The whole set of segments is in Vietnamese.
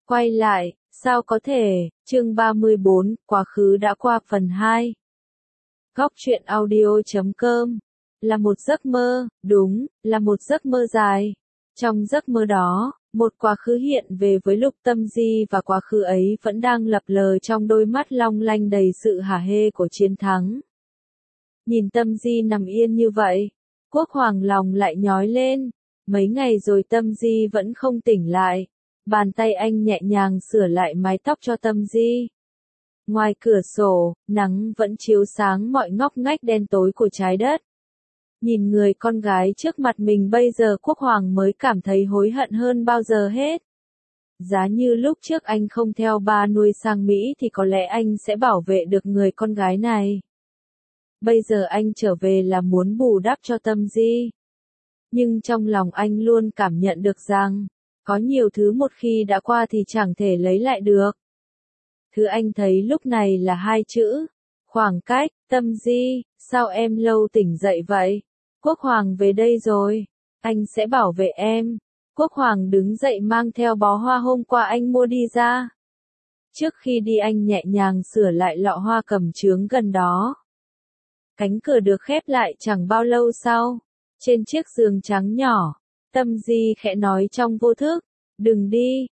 Quay lại, sao có thể, chương 34, quá khứ đã qua phần 2. Góc truyện audio.com. Là một giấc mơ, đúng, là một giấc mơ dài. Trong giấc mơ đó, một quá khứ hiện về với Lục Tâm Di và quá khứ ấy vẫn đang lập lờ trong đôi mắt long lanh đầy sự hả hê của chiến thắng. Nhìn Tâm Di nằm yên như vậy, Quốc Hoàng lòng lại nhói lên. Mấy ngày rồi Tâm Di vẫn không tỉnh lại. Bàn tay anh nhẹ nhàng sửa lại mái tóc cho Tâm Di. Ngoài cửa sổ, nắng vẫn chiếu sáng mọi ngóc ngách đen tối của trái đất. Nhìn người con gái trước mặt mình bây giờ Quốc Hoàng mới cảm thấy hối hận hơn bao giờ hết. Giá như lúc trước anh không theo ba nuôi sang Mỹ thì có lẽ anh sẽ bảo vệ được người con gái này. Bây giờ anh trở về là muốn bù đắp cho Tâm Di. Nhưng trong lòng anh luôn cảm nhận được rằng, có nhiều thứ một khi đã qua thì chẳng thể lấy lại được. Thứ anh thấy lúc này là hai chữ, khoảng cách. Tâm Di, sao em lâu tỉnh dậy vậy? Quốc Hoàng về đây rồi, anh sẽ bảo vệ em. Quốc Hoàng đứng dậy mang theo bó hoa hôm qua anh mua đi ra. Trước khi đi anh nhẹ nhàng sửa lại lọ hoa cầm chướng gần đó. Cánh cửa được khép lại chẳng bao lâu sau. Trên chiếc giường trắng nhỏ, Tâm Di khẽ nói trong vô thức, đừng đi,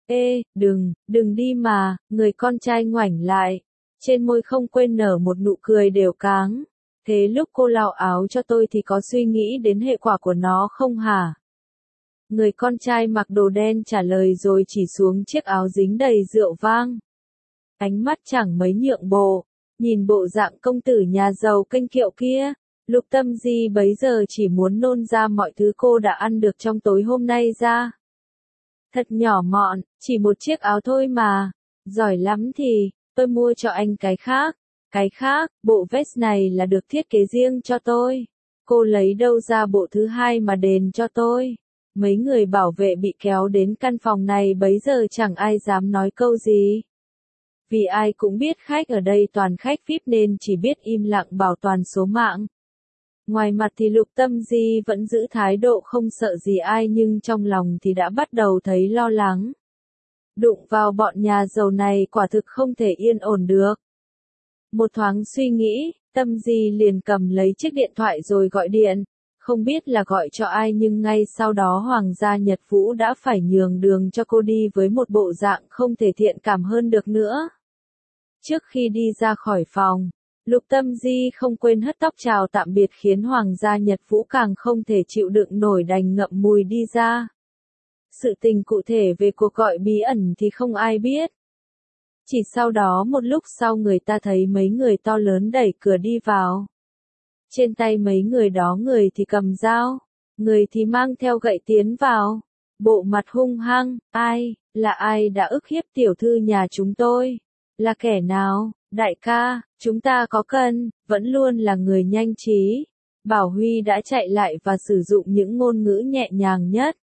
đừng đi mà, người con trai ngoảnh lại. Trên môi không quên nở một nụ cười đều cáng. Thế lúc cô lau áo cho tôi thì có suy nghĩ đến hệ quả của nó không hả? Người con trai mặc đồ đen trả lời rồi chỉ xuống chiếc áo dính đầy rượu vang. Ánh mắt chẳng mấy nhượng bộ, nhìn bộ dạng công tử nhà giàu kênh kiệu kia. Lục Tâm Di bấy giờ chỉ muốn nôn ra mọi thứ cô đã ăn được trong tối hôm nay ra. Thật nhỏ mọn, chỉ một chiếc áo thôi mà. Giỏi lắm thì, tôi mua cho anh cái khác. Cái khác, bộ vest này là được thiết kế riêng cho tôi. Cô lấy đâu ra bộ thứ hai mà đền cho tôi. Mấy người bảo vệ bị kéo đến căn phòng này bấy giờ chẳng ai dám nói câu gì. Vì ai cũng biết khách ở đây toàn khách VIP nên chỉ biết im lặng bảo toàn số mạng. Ngoài mặt thì Lục Tâm Di vẫn giữ thái độ không sợ gì ai nhưng trong lòng thì đã bắt đầu thấy lo lắng. Đụng vào bọn nhà giàu này quả thực không thể yên ổn được. Một thoáng suy nghĩ, Tâm Di liền cầm lấy chiếc điện thoại rồi gọi điện. Không biết là gọi cho ai nhưng ngay sau đó Hoàng gia Nhật Vũ đã phải nhường đường cho cô đi với một bộ dạng không thể thiện cảm hơn được nữa. Trước khi đi ra khỏi phòng, Lục Tâm Di không quên hất tóc chào tạm biệt khiến Hoàng gia Nhật Vũ càng không thể chịu đựng nổi đành ngậm ngùi đi ra. Sự tình cụ thể về cuộc gọi bí ẩn thì không ai biết. Chỉ sau đó một lúc sau người ta thấy mấy người to lớn đẩy cửa đi vào. Trên tay mấy người đó người thì cầm dao, người thì mang theo gậy tiến vào. Bộ mặt hung hăng, là ai đã ức hiếp tiểu thư nhà chúng tôi? Là kẻ nào? Đại ca, chúng ta có cần, vẫn luôn là người nhanh trí. Bảo Huy đã chạy lại và sử dụng những ngôn ngữ nhẹ nhàng nhất.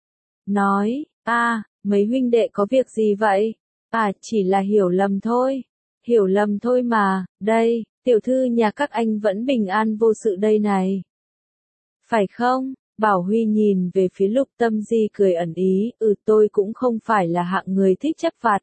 Nói, mấy huynh đệ có việc gì vậy? Chỉ là hiểu lầm thôi. Hiểu lầm thôi mà, đây, tiểu thư nhà các anh vẫn bình an vô sự đây này. Phải không? Bảo Huy nhìn về phía Lục Tâm Di cười ẩn ý, tôi cũng không phải là hạng người thích chấp vặt.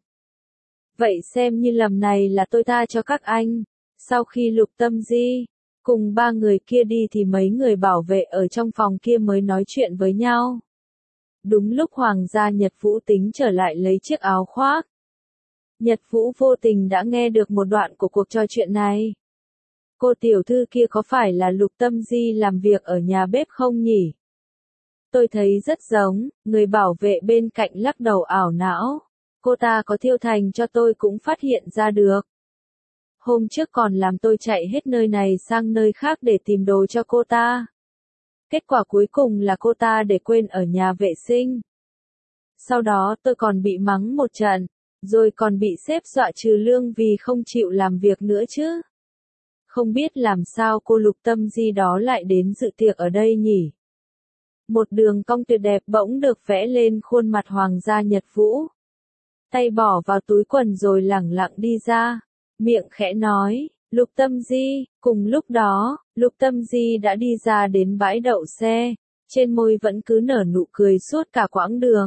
Vậy xem như lầm này là tôi tha cho các anh. Sau khi Lục Tâm Di cùng ba người kia đi thì mấy người bảo vệ ở trong phòng kia mới nói chuyện với nhau. Đúng lúc Hoàng gia Nhật Vũ tính trở lại lấy chiếc áo khoác. Nhật Vũ vô tình đã nghe được một đoạn của cuộc trò chuyện này. Cô tiểu thư kia có phải là Lục Tâm Di làm việc ở nhà bếp không nhỉ? Tôi thấy rất giống, người bảo vệ bên cạnh lắc đầu ảo não. Cô ta có thiêu thành cho tôi cũng phát hiện ra được. Hôm trước còn làm tôi chạy hết nơi này sang nơi khác để tìm đồ cho cô ta. Kết quả cuối cùng là cô ta để quên ở nhà vệ sinh. Sau đó tôi còn bị mắng một trận, rồi còn bị sếp dọa trừ lương vì không chịu làm việc nữa chứ. Không biết làm sao cô Lục Tâm Di đó lại đến dự tiệc ở đây nhỉ? Một đường cong tuyệt đẹp bỗng được vẽ lên khuôn mặt Hoàng gia Nhật Vũ. Tay bỏ vào túi quần rồi lẳng lặng đi ra, miệng khẽ nói, Lục Tâm Di. Cùng lúc đó, Lục Tâm Di đã đi ra đến bãi đậu xe, trên môi vẫn cứ nở nụ cười suốt cả quãng đường.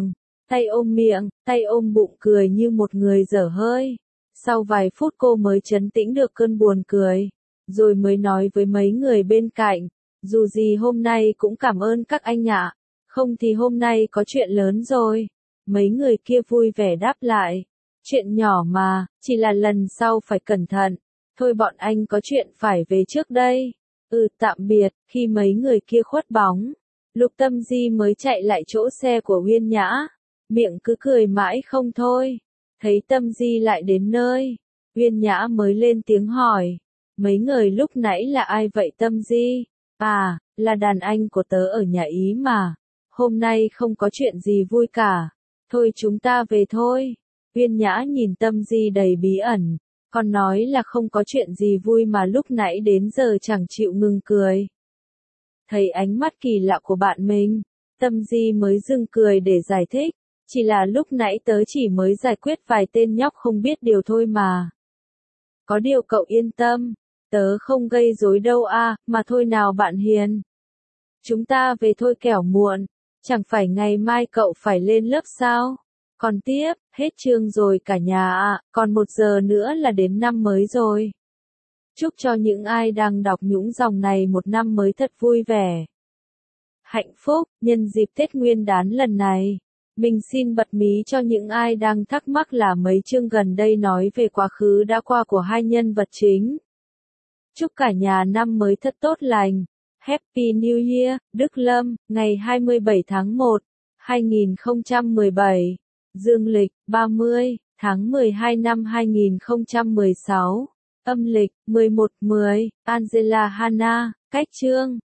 tay ôm miệng, tay ôm bụng cười như một người dở hơi. Sau vài phút cô mới trấn tĩnh được cơn buồn cười, rồi mới nói với mấy người bên cạnh, dù gì hôm nay cũng cảm ơn các anh ạ, không thì hôm nay có chuyện lớn rồi. Mấy người kia vui vẻ đáp lại, chuyện nhỏ mà, chỉ là lần sau phải cẩn thận, thôi bọn anh có chuyện phải về trước đây. Tạm biệt. Khi mấy người kia khuất bóng, Lục Tâm Di mới chạy lại chỗ xe của Uyên Nhã, miệng cứ cười mãi không thôi. Thấy Tâm Di lại đến nơi, Uyên Nhã mới lên tiếng hỏi, mấy người lúc nãy là ai vậy Tâm Di? À, là đàn anh của tớ ở nhà Ý mà, hôm nay không có chuyện gì vui cả, thôi chúng ta về thôi. Uyên Nhã nhìn Tâm Di đầy bí ẩn, còn nói là không có chuyện gì vui mà lúc nãy đến giờ chẳng chịu ngừng cười. Thấy ánh mắt kỳ lạ của bạn mình, Tâm Di mới dừng cười để giải thích, chỉ là lúc nãy tớ chỉ mới giải quyết vài tên nhóc không biết điều thôi mà. Có điều cậu yên tâm, tớ không gây rối đâu à, mà thôi nào bạn hiền. Chúng ta về thôi kẻo muộn, chẳng phải ngày mai cậu phải lên lớp sao? Còn tiếp, hết chương rồi cả nhà ạ, còn 1 giờ nữa là đến năm mới rồi. Chúc cho những ai đang đọc những dòng này một năm mới thật vui vẻ, hạnh phúc. Nhân dịp Tết Nguyên đán lần này, mình xin bật mí cho những ai đang thắc mắc là mấy chương gần đây nói về quá khứ đã qua của hai nhân vật chính. Chúc cả nhà năm mới thật tốt lành. Happy New Year, Đức Lâm, ngày 27 tháng 1, 2017, dương lịch, 30, tháng 12 năm 2016, âm lịch, 11/10, Angela Hanna, cách chương.